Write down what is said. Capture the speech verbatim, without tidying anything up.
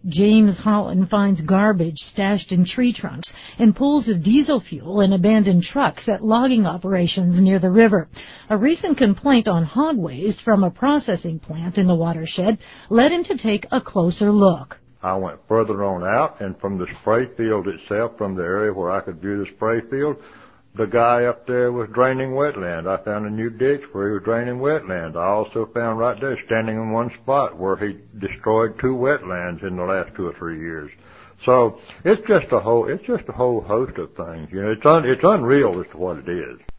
James Holland finds garbage stashed in tree trunks and pools of diesel fuel in abandoned trucks at logging operations near the river. A recent complaint on hog waste from a processing plant in the watershed led him to take a closer look. I went further on out, and from the spray field itself, from the area where I could view the spray field, the guy up there was draining wetland. I found a new ditch where he was draining wetland. I also found right there, standing in one spot, where he destroyed two wetlands in the last two or three years. So it's just a whole, it's just a whole host of things. You know, it's un, it's unreal as to what it is.